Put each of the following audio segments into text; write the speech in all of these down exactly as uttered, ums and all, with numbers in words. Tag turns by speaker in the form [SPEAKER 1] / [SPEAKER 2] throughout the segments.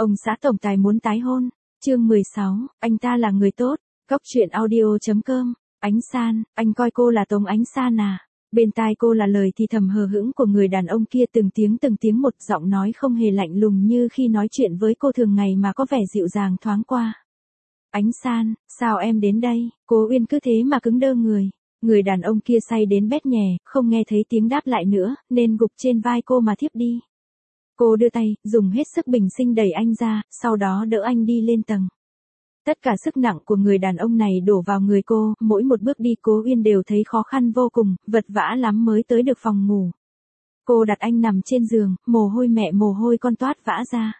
[SPEAKER 1] Ông xã tổng tài muốn tái hôn. Chương mười sáu, anh ta là người tốt. Cóc truyện audio chấm com. Ánh San, anh coi cô là Tống Ánh San à? Bên tai cô là lời thì thầm hờ hững của người đàn ông kia, từng tiếng từng tiếng một, giọng nói không hề lạnh lùng như khi nói chuyện với cô thường ngày mà có vẻ dịu dàng thoáng qua. Ánh San, sao em đến đây? Cố Uyên cứ thế mà cứng đơ người. Người đàn ông kia say đến bét nhè, không nghe thấy tiếng đáp lại nữa, nên gục trên vai cô mà thiếp đi. Cô đưa tay, dùng hết sức bình sinh đẩy anh ra, sau đó đỡ anh đi lên tầng. Tất cả sức nặng của người đàn ông này đổ vào người cô, mỗi một bước đi Cố Uyên đều thấy khó khăn vô cùng, vật vã lắm mới tới được phòng ngủ. Cô đặt anh nằm trên giường, mồ hôi mẹ mồ hôi con toát vã ra.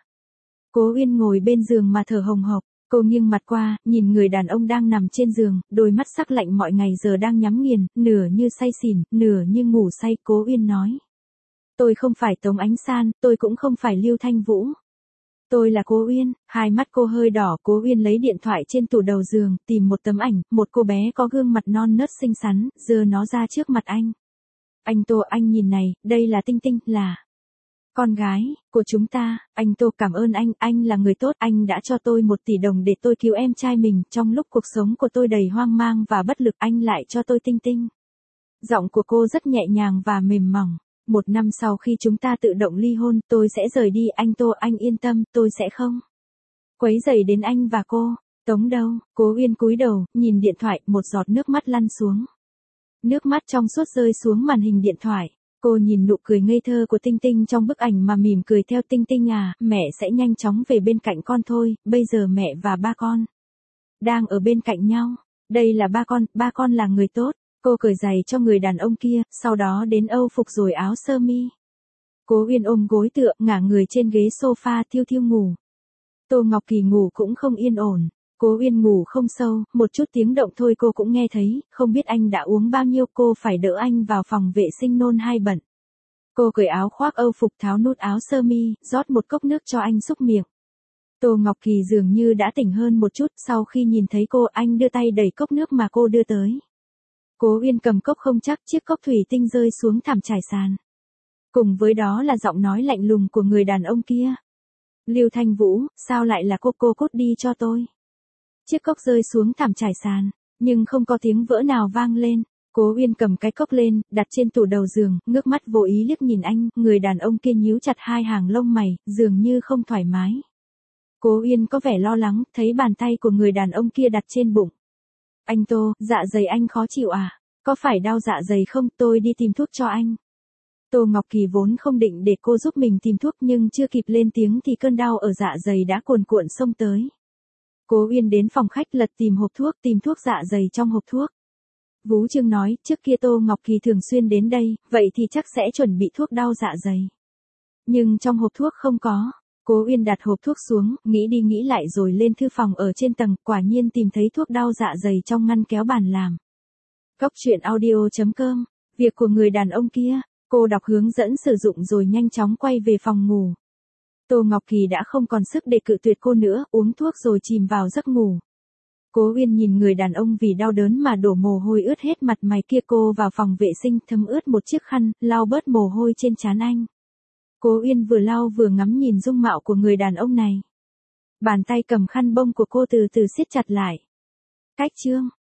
[SPEAKER 1] Cố Uyên ngồi bên giường mà thở hồng hộc, cô nghiêng mặt qua, nhìn người đàn ông đang nằm trên giường, đôi mắt sắc lạnh mọi ngày giờ đang nhắm nghiền, nửa như say xỉn, nửa như ngủ say. Cố Uyên nói. Tôi không phải Tống Ánh San, tôi cũng không phải Lưu Thanh Vũ. Tôi là Cố Uyên. Hai mắt cô hơi đỏ. Cố Uyên lấy điện thoại trên tủ đầu giường, tìm một tấm ảnh, một cô bé có gương mặt non nớt xinh xắn, giơ nó ra trước mặt anh. Anh Tô, anh nhìn này, đây là Tinh Tinh, là con gái của chúng ta. Anh Tô, cảm ơn anh, anh là người tốt, anh đã cho tôi một tỷ đồng để tôi cứu em trai mình, trong lúc cuộc sống của tôi đầy hoang mang và bất lực, anh lại cho tôi Tinh Tinh. Giọng của cô rất nhẹ nhàng và mềm mỏng. Một năm sau khi chúng ta tự động ly hôn, tôi sẽ rời đi, anh Tô, anh yên tâm, tôi sẽ không quấy rầy đến anh và cô. Tống đâu? Cố Uyên cúi đầu, nhìn điện thoại, một giọt nước mắt lăn xuống. Nước mắt trong suốt rơi xuống màn hình điện thoại. Cô nhìn nụ cười ngây thơ của Tinh Tinh trong bức ảnh mà mỉm cười theo. Tinh Tinh à, mẹ sẽ nhanh chóng về bên cạnh con thôi, bây giờ mẹ và ba con đang ở bên cạnh nhau. Đây là ba con, ba con là người tốt. Cô cởi giày cho người đàn ông kia, sau đó đến âu phục rồi áo sơ mi. Cố Uyên ôm gối tựa, ngả người trên ghế sofa thiêu thiêu ngủ. Tô Ngọc Kỳ ngủ cũng không yên ổn. Cố Uyên ngủ không sâu, một chút tiếng động thôi cô cũng nghe thấy, không biết anh đã uống bao nhiêu, cô phải đỡ anh vào phòng vệ sinh nôn hai bận. Cô cởi áo khoác âu phục, tháo nút áo sơ mi, rót một cốc nước cho anh xúc miệng. Tô Ngọc Kỳ dường như đã tỉnh hơn một chút, sau khi nhìn thấy cô, anh đưa tay đẩy cốc nước mà cô đưa tới. Cố Uyên cầm cốc không chắc, chiếc cốc thủy tinh rơi xuống thảm trải sàn. Cùng với đó là giọng nói lạnh lùng của người đàn ông kia. Lưu Thanh Vũ, sao lại là cô, cô cút đi cho tôi. Chiếc cốc rơi xuống thảm trải sàn, nhưng không có tiếng vỡ nào vang lên. Cố Uyên cầm cái cốc lên, đặt trên tủ đầu giường, ngước mắt vô ý liếc nhìn anh, người đàn ông kia nhíu chặt hai hàng lông mày, dường như không thoải mái. Cố Uyên có vẻ lo lắng, thấy bàn tay của người đàn ông kia đặt trên bụng. Anh Tô, dạ dày anh khó chịu à? Có phải đau dạ dày không? Tôi đi tìm thuốc cho anh. Tô Ngọc Kỳ vốn không định để cô giúp mình tìm thuốc, nhưng chưa kịp lên tiếng thì cơn đau ở dạ dày đã cuồn cuộn xông tới. Cố Uyên đến phòng khách lật tìm hộp thuốc, tìm thuốc dạ dày trong hộp thuốc. Vú Trương nói, trước kia Tô Ngọc Kỳ thường xuyên đến đây, vậy thì chắc sẽ chuẩn bị thuốc đau dạ dày. Nhưng trong hộp thuốc không có. Cố Uyên đặt hộp thuốc xuống, nghĩ đi nghĩ lại rồi lên thư phòng ở trên tầng, quả nhiên tìm thấy thuốc đau dạ dày trong ngăn kéo bàn làm. Cóc truyện audio chấm com. Việc của người đàn ông kia, cô đọc hướng dẫn sử dụng rồi nhanh chóng quay về phòng ngủ. Tô Ngọc Kỳ đã không còn sức để cự tuyệt cô nữa, uống thuốc rồi chìm vào giấc ngủ. Cố Uyên nhìn người đàn ông vì đau đớn mà đổ mồ hôi ướt hết mặt mày kia, cô vào phòng vệ sinh thấm ướt một chiếc khăn, lau bớt mồ hôi trên trán anh. Cố Uyên vừa lau vừa ngắm nhìn dung mạo của người đàn ông này. Bàn tay cầm khăn bông của cô từ từ siết chặt lại. Cách chương